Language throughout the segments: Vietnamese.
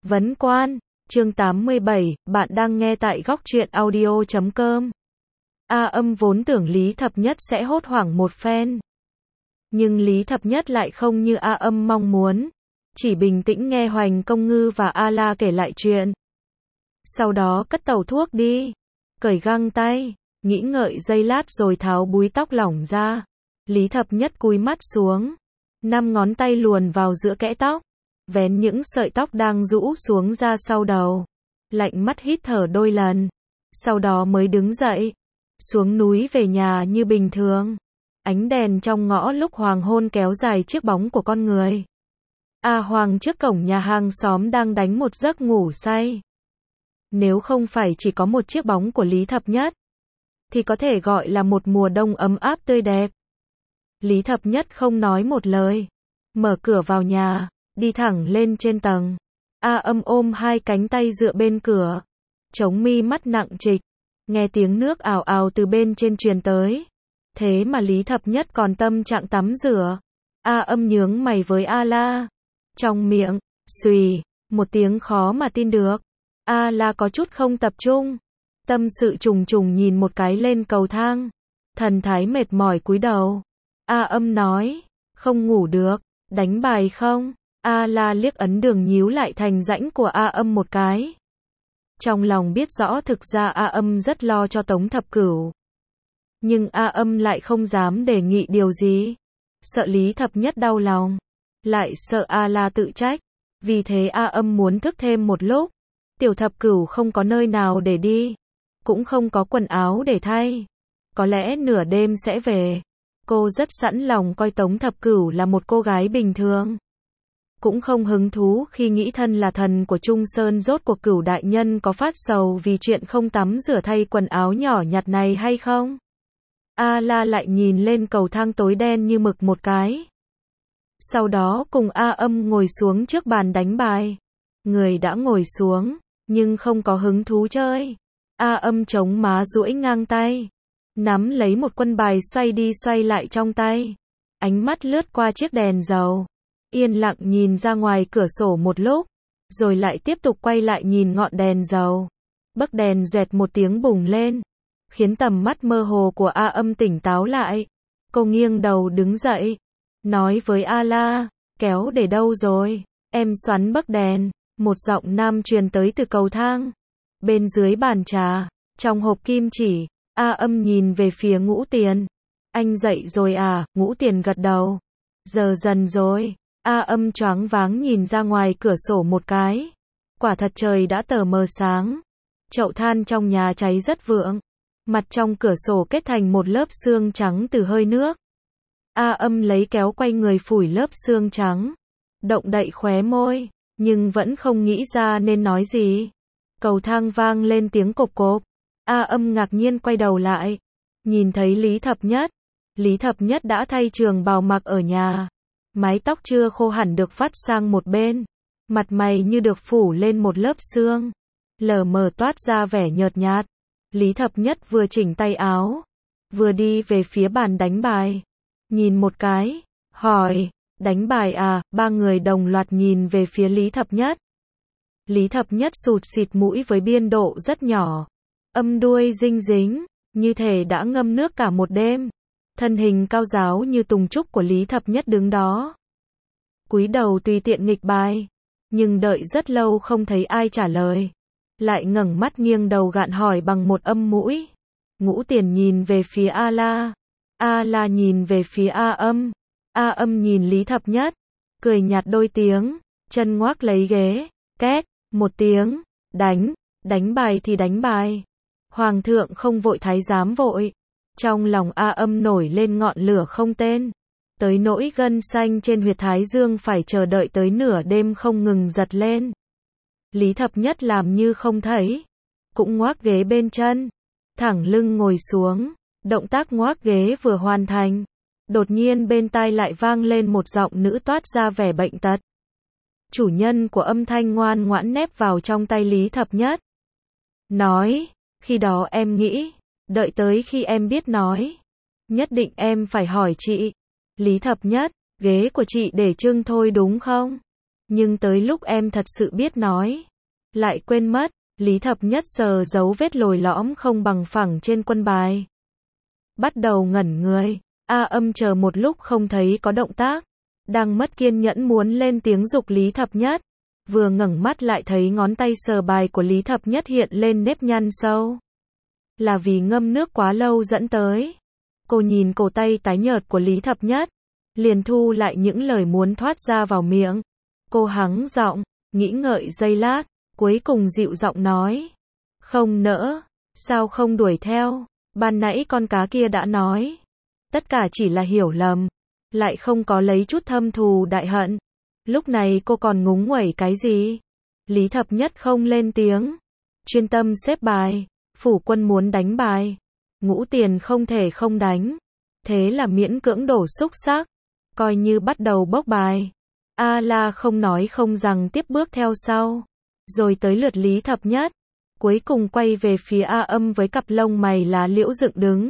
Vấn quan, chương 87, bạn đang nghe tại góc truyện audio.com. A Âm vốn tưởng Lý Thập Nhất sẽ hốt hoảng một phen. Nhưng Lý Thập Nhất lại không như A Âm mong muốn. Chỉ bình tĩnh nghe Hoành Công Ngư và A La kể lại chuyện. Sau đó cất tẩu thuốc đi. Cởi găng tay, nghĩ ngợi giây lát rồi tháo búi tóc lỏng ra. Lý Thập Nhất cúi mắt xuống. 5 ngón tay luồn vào giữa kẽ tóc. Vén những sợi tóc đang rũ xuống ra sau đầu. Lạnh mắt hít thở đôi lần. Sau đó mới đứng dậy. Xuống núi về nhà như bình thường. Ánh đèn trong ngõ lúc hoàng hôn kéo dài chiếc bóng của con người. A Hoàng trước cổng nhà hàng xóm đang đánh một giấc ngủ say. Nếu không phải chỉ có một chiếc bóng của Lý Thập Nhất, thì có thể gọi là một mùa đông ấm áp tươi đẹp. Lý Thập Nhất không nói một lời. Mở cửa vào nhà. Đi thẳng lên trên tầng. A Âm ôm hai cánh tay dựa bên cửa. Chống mi mắt nặng trịch. Nghe tiếng nước ào ào từ bên trên truyền tới. Thế mà Lý Thập Nhất còn tâm trạng tắm rửa. A Âm nhướng mày với A La. Trong miệng, xùy, một tiếng khó mà tin được. A La có chút không tập trung. Tâm sự trùng trùng nhìn một cái lên cầu thang. Thần thái mệt mỏi cúi đầu. A Âm nói, không ngủ được, đánh bài không? A La liếc ấn đường nhíu lại thành rãnh của A Âm một cái. Trong lòng biết rõ thực ra A Âm rất lo cho Tống Thập Cửu. Nhưng A Âm lại không dám đề nghị điều gì. Sợ Lý Thập Nhất đau lòng. Lại sợ A La tự trách. Vì thế A Âm muốn thức thêm một lúc. Tiểu Thập Cửu không có nơi nào để đi. Cũng không có quần áo để thay. Có lẽ nửa đêm sẽ về. Cô rất sẵn lòng coi Tống Thập Cửu là một cô gái bình thường. Cũng không hứng thú khi nghĩ thân là thần của Trung Sơn rốt cuộc Cửu đại nhân có phát sầu vì chuyện không tắm rửa thay quần áo nhỏ nhặt này hay không. A La lại nhìn lên cầu thang tối đen như mực một cái. Sau đó cùng A Âm ngồi xuống trước bàn đánh bài. Người đã ngồi xuống, nhưng không có hứng thú chơi. A Âm chống má duỗi ngang tay. Nắm lấy một quân bài xoay đi xoay lại trong tay. Ánh mắt lướt qua chiếc đèn dầu. Yên lặng nhìn ra ngoài cửa sổ một lúc. Rồi lại tiếp tục quay lại nhìn ngọn đèn dầu. Bấc đèn rẹt một tiếng bùng lên. Khiến tầm mắt mơ hồ của A Âm tỉnh táo lại. Cô nghiêng đầu đứng dậy. Nói với A La, kéo để đâu rồi? Em xoắn bấc đèn. Một giọng nam truyền tới từ cầu thang. Bên dưới bàn trà, trong hộp kim chỉ. A Âm nhìn về phía Ngũ Tiền. Anh dậy rồi à? Ngũ Tiền gật đầu. Giờ dần rồi. A Âm choáng váng nhìn ra ngoài cửa sổ một cái. Quả thật trời đã tờ mờ sáng. Chậu than trong nhà cháy rất vượng. Mặt trong cửa sổ kết thành một lớp sương trắng từ hơi nước. A Âm lấy kéo quay người phủi lớp sương trắng. Động đậy khóe môi. Nhưng vẫn không nghĩ ra nên nói gì. Cầu thang vang lên tiếng cộp cộp. A Âm ngạc nhiên quay đầu lại. Nhìn thấy Lý Thập Nhất. Lý Thập Nhất đã thay trường bào mặc ở nhà. Mái tóc chưa khô hẳn được vắt sang một bên. Mặt mày như được phủ lên một lớp sương. Lờ mờ toát ra vẻ nhợt nhạt. Lý Thập Nhất vừa chỉnh tay áo. Vừa đi về phía bàn đánh bài. Nhìn một cái. Hỏi. Đánh bài à? Ba người đồng loạt nhìn về phía Lý Thập Nhất. Lý Thập Nhất sụt xịt mũi với biên độ rất nhỏ. Âm đuôi dinh dính. Như thể đã ngâm nước cả một đêm. Thân hình cao ráo như tùng trúc của Lý Thập Nhất đứng đó. Cúi đầu tùy tiện nghịch bài. Nhưng đợi rất lâu không thấy ai trả lời. Lại ngẩng mắt nghiêng đầu gạn hỏi bằng một âm mũi. Ngũ Tiền nhìn về phía A La. A La nhìn về phía A Âm. A Âm nhìn Lý Thập Nhất. Cười nhạt đôi tiếng. Chân ngoác lấy ghế. Két. Một tiếng. Đánh bài thì đánh bài. Hoàng thượng không vội thái giám vội. Trong lòng A Âm nổi lên ngọn lửa không tên. Tới nỗi gân xanh trên huyệt thái dương phải chờ đợi tới nửa đêm không ngừng giật lên. Lý Thập Nhất làm như không thấy. Cũng ngoác ghế bên chân. Thẳng lưng ngồi xuống. Động tác ngoác ghế vừa hoàn thành. Đột nhiên bên tai lại vang lên một giọng nữ toát ra vẻ bệnh tật. Chủ nhân của âm thanh ngoan ngoãn nép vào trong tay Lý Thập Nhất. Nói, khi đó em nghĩ, đợi tới khi em biết nói. Nhất định em phải hỏi chị. Lý Thập Nhất, ghế của chị để trưng thôi đúng không? Nhưng tới lúc em thật sự biết nói, lại quên mất. Lý Thập Nhất sờ dấu vết lồi lõm không bằng phẳng trên quân bài. Bắt đầu ngẩn người. A Âm chờ một lúc không thấy có động tác. Đang mất kiên nhẫn muốn lên tiếng giục Lý Thập Nhất. Vừa ngẩng mắt lại thấy ngón tay sờ bài của Lý Thập Nhất hiện lên nếp nhăn sâu. Là vì ngâm nước quá lâu dẫn tới. Cô nhìn cổ tay tái nhợt của Lý Thập Nhất, liền thu lại những lời muốn thoát ra vào miệng. Cô hắng giọng, nghĩ ngợi giây lát, cuối cùng dịu giọng nói. Không nỡ, sao không đuổi theo, ban nãy con cá kia đã nói. Tất cả chỉ là hiểu lầm, lại không có lấy chút thâm thù đại hận. Lúc này cô còn ngúng nguẩy cái gì? Lý Thập Nhất không lên tiếng, chuyên tâm xếp bài. Phủ Quân muốn đánh bài, Ngũ Tiền không thể không đánh. Thế là miễn cưỡng đổ xúc xắc, coi như bắt đầu bốc bài. A La không nói không rằng tiếp bước theo sau. Rồi tới lượt Lý Thập Nhất. Cuối cùng quay về phía A Âm với cặp lông mày lá liễu dựng đứng.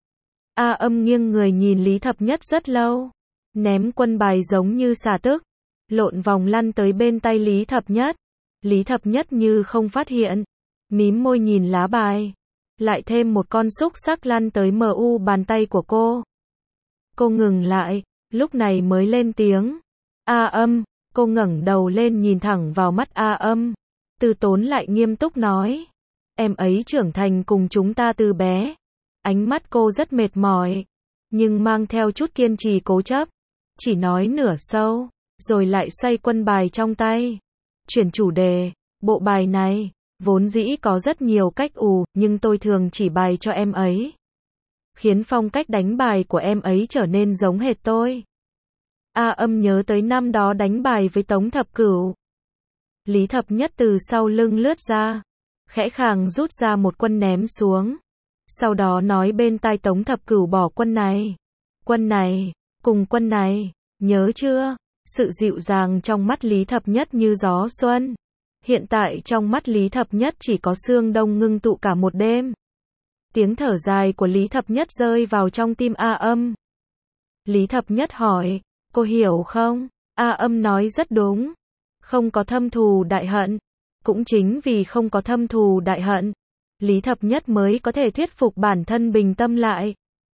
A Âm nghiêng người nhìn Lý Thập Nhất rất lâu. Ném quân bài giống như xả tức. Lộn vòng lăn tới bên tay Lý Thập Nhất. Lý Thập Nhất như không phát hiện. Mím môi nhìn lá bài. Lại thêm một con xúc xắc lăn tới mu bàn tay của cô. Cô ngừng lại, lúc này mới lên tiếng. A Âm, cô ngẩng đầu lên nhìn thẳng vào mắt A Âm. Từ Tốn lại nghiêm túc nói. Em ấy trưởng thành cùng chúng ta từ bé. Ánh mắt cô rất mệt mỏi, nhưng mang theo chút kiên trì cố chấp. Chỉ nói nửa câu, rồi lại xoay quân bài trong tay. Chuyển chủ đề, bộ bài này vốn dĩ có rất nhiều cách nhưng tôi thường chỉ bài cho em ấy. Khiến phong cách đánh bài của em ấy trở nên giống hệt tôi. A Âm nhớ tới năm đó đánh bài với Tống Thập Cửu. Lý Thập Nhất từ sau lưng lướt ra, khẽ khàng rút ra một quân ném xuống. Sau đó nói bên tai Tống Thập Cửu bỏ quân này, cùng quân này, nhớ chưa? Sự dịu dàng trong mắt Lý Thập Nhất như gió xuân. Hiện tại trong mắt Lý Thập Nhất chỉ có sương đông ngưng tụ cả một đêm. Tiếng thở dài của Lý Thập Nhất rơi vào trong tim A Âm. Lý Thập Nhất hỏi, cô hiểu không? A Âm nói rất đúng. Không có thâm thù đại hận. Cũng chính vì không có thâm thù đại hận, Lý Thập Nhất mới có thể thuyết phục bản thân bình tâm lại.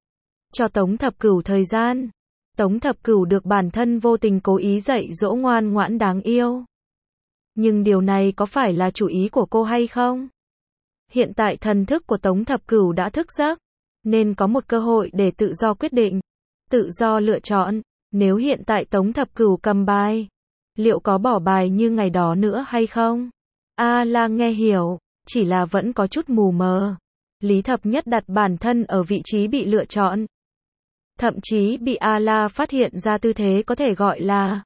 Cho Tống Thập Cửu thời gian. Tống Thập Cửu được bản thân vô tình cố ý dạy dỗ ngoan ngoãn đáng yêu. Nhưng điều này có phải là chủ ý của cô hay không? Hiện tại thần thức của Tống Thập Cửu đã thức giấc, nên có một cơ hội để tự do quyết định, tự do lựa chọn. Nếu hiện tại Tống Thập Cửu cầm bài, liệu có bỏ bài như ngày đó nữa hay không? A La nghe hiểu, chỉ là vẫn có chút mù mờ. Lý Thập Nhất đặt bản thân ở vị trí bị lựa chọn. Thậm chí bị A La phát hiện ra tư thế có thể gọi là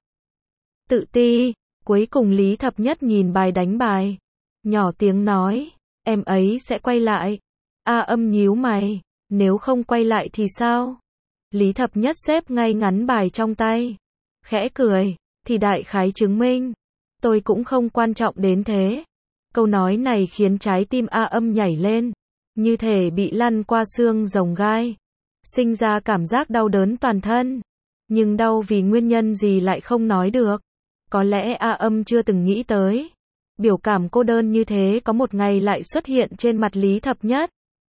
tự ti. Cuối cùng Lý Thập Nhất nhìn bài đánh bài, nhỏ tiếng nói, em ấy sẽ quay lại. A Âm nhíu mày, nếu không quay lại thì sao? Lý Thập Nhất xếp ngay ngắn bài trong tay, khẽ cười, thì đại khái chứng minh, tôi cũng không quan trọng đến thế. Câu nói này khiến trái tim A Âm nhảy lên, như thể bị lăn qua xương rồng gai, sinh ra cảm giác đau đớn toàn thân. Nhưng đau vì nguyên nhân gì lại không nói được. Có lẽ A Âm chưa từng nghĩ tới, biểu cảm cô đơn như thế có một ngày lại xuất hiện trên mặt Lý Thập Nhất.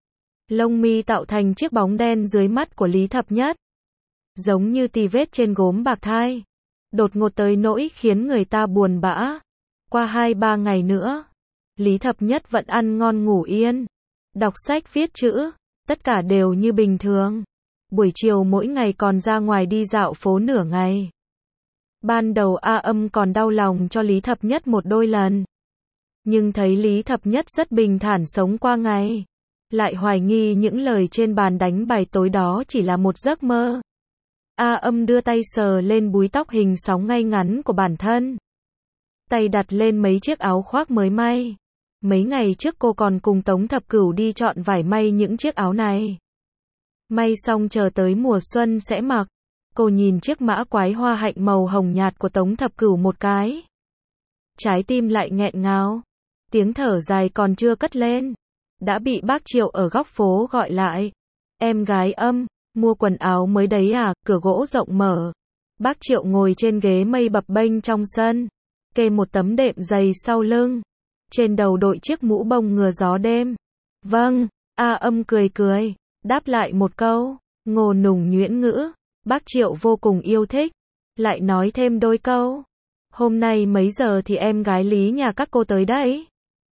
Lông mi tạo thành chiếc bóng đen dưới mắt của Lý Thập Nhất, giống như tì vết trên gốm bạc thai, đột ngột tới nỗi khiến người ta buồn bã. Qua 2-3 ngày nữa, Lý Thập Nhất vẫn ăn ngon ngủ yên, đọc sách viết chữ, tất cả đều như bình thường. Buổi chiều mỗi ngày còn ra ngoài đi dạo phố nửa ngày. Ban đầu A Âm còn đau lòng cho Lý Thập Nhất một đôi lần, nhưng thấy Lý Thập Nhất rất bình thản sống qua ngày, lại hoài nghi những lời trên bàn đánh bài tối đó chỉ là một giấc mơ. A Âm đưa tay sờ lên búi tóc hình sóng ngay ngắn của bản thân, tay đặt lên mấy chiếc áo khoác mới may. Mấy ngày trước cô còn cùng Tống Thập Cửu đi chọn vải may những chiếc áo này. May xong chờ tới mùa xuân sẽ mặc. Cô nhìn chiếc mã quái hoa hạnh màu hồng nhạt của Tống Thập Cửu một cái. Trái tim lại nghẹn ngào. Tiếng thở dài còn chưa cất lên, đã bị bác Triệu ở góc phố gọi lại. Em gái Âm, mua quần áo mới đấy à? Cửa gỗ rộng mở. Bác Triệu ngồi trên ghế mây bập bênh trong sân, kê một tấm đệm dày sau lưng. Trên đầu đội chiếc mũ bông ngừa gió đêm. Vâng, A Âm cười cười, đáp lại một câu, ngô nùng nhuyễn ngữ, bác Triệu vô cùng yêu thích. Lại nói thêm đôi câu. Hôm nay mấy giờ thì em gái Lý nhà các cô tới đấy?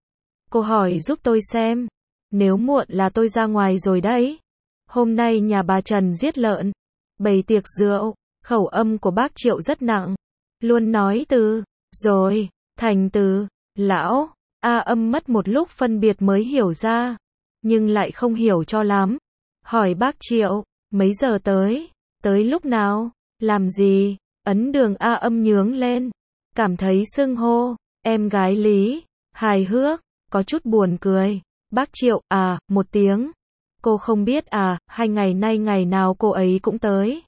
Cô hỏi giúp tôi xem. Nếu muộn là tôi ra ngoài rồi đấy. Hôm nay nhà bà Trần giết lợn, bày tiệc rượu. Khẩu âm của bác Triệu rất nặng. Luôn nói từ, rồi, thành từ, lão. A Âm mất một lúc phân biệt mới hiểu ra. Nhưng lại không hiểu cho lắm. Hỏi bác Triệu, mấy giờ tới? Tới lúc nào? Làm gì? Ấn Đường. A Âm nhướng lên. Cảm thấy xưng hô, em gái Lý, hài hước, có chút buồn cười. Bác Triệu, một tiếng. Cô không biết 2 ngày nay ngày nào cô ấy cũng tới.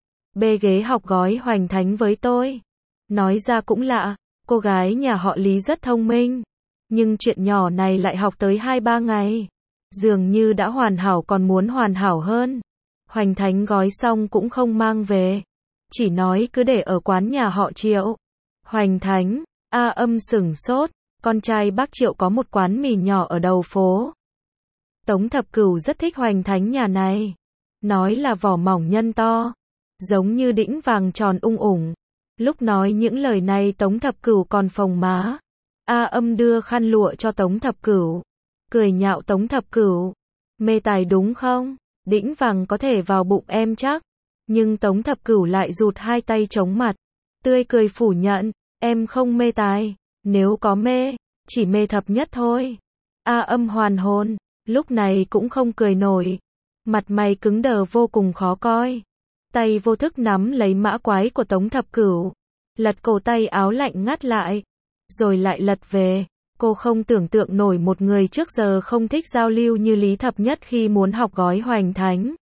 Bê ghế học gói hoành thánh với tôi. Nói ra cũng lạ, cô gái nhà họ Lý rất thông minh. Nhưng chuyện nhỏ này lại học tới 2-3 ngày. Dường như đã hoàn hảo còn muốn hoàn hảo hơn. Hoành thánh gói xong cũng không mang về. Chỉ nói cứ để ở quán nhà họ Triệu. Hoành thánh, A Âm sửng sốt. Con trai bác Triệu có một quán mì nhỏ ở đầu phố. Tống Thập Cửu rất thích hoành thánh nhà này. Nói là vỏ mỏng nhân to. Giống như đĩnh vàng tròn ung ủng. Lúc nói những lời này Tống Thập Cửu còn phồng má. A Âm đưa khăn lụa cho Tống Thập Cửu. Cười nhạo Tống Thập Cửu. Mê tài đúng không? Đĩnh vàng có thể vào bụng em chắc. Nhưng Tống Thập Cửu lại rụt hai tay chống mặt. Tươi cười phủ nhận. Em không mê tài. Nếu có mê, chỉ mê thập nhất thôi. A Âm hoàn hồn. Lúc này cũng không cười nổi. Mặt mày cứng đờ vô cùng khó coi. Tay vô thức nắm lấy mã quái của Tống Thập Cửu. Lật cổ tay áo lạnh ngắt lại. Rồi lại lật về. Cô không tưởng tượng nổi một người trước giờ không thích giao lưu như Lý Thập Nhất khi muốn học gói hoành thánh.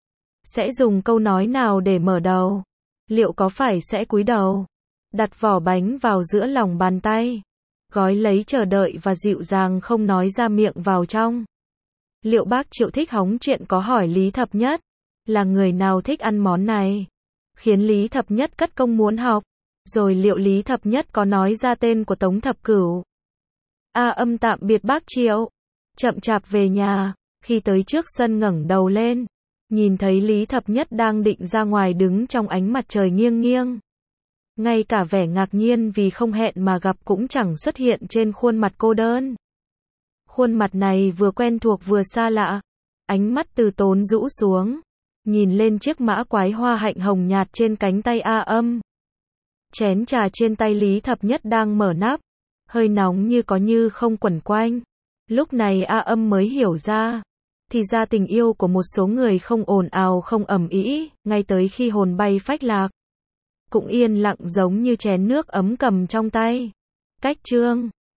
Sẽ dùng câu nói nào để mở đầu? Liệu có phải sẽ cúi đầu? Đặt vỏ bánh vào giữa lòng bàn tay. Gói lấy chờ đợi và dịu dàng không nói ra miệng vào trong. Liệu bác Triệu thích hóng chuyện có hỏi Lý Thập Nhất? Là người nào thích ăn món này? Khiến Lý Thập Nhất cất công muốn học. Rồi liệu Lý Thập Nhất có nói ra tên của Tống Thập Cửu? A Âm tạm biệt bác Triệu. Chậm chạp về nhà. Khi tới trước sân ngẩng đầu lên. Nhìn thấy Lý Thập Nhất đang định ra ngoài đứng trong ánh mặt trời nghiêng nghiêng. Ngay cả vẻ ngạc nhiên vì không hẹn mà gặp cũng chẳng xuất hiện trên khuôn mặt cô đơn. Khuôn mặt này vừa quen thuộc vừa xa lạ. Ánh mắt từ tốn rũ xuống. Nhìn lên chiếc mã quái hoa hạnh hồng nhạt trên cánh tay A Âm. Chén trà trên tay Lý Thập Nhất đang mở nắp. Hơi nóng như có như không quẩn quanh. Lúc này A Âm mới hiểu ra. Thì ra tình yêu của một số người không ồn ào không ầm ĩ, ngay tới khi hồn bay phách lạc. Cũng yên lặng giống như chén nước ấm cầm trong tay. Cách chương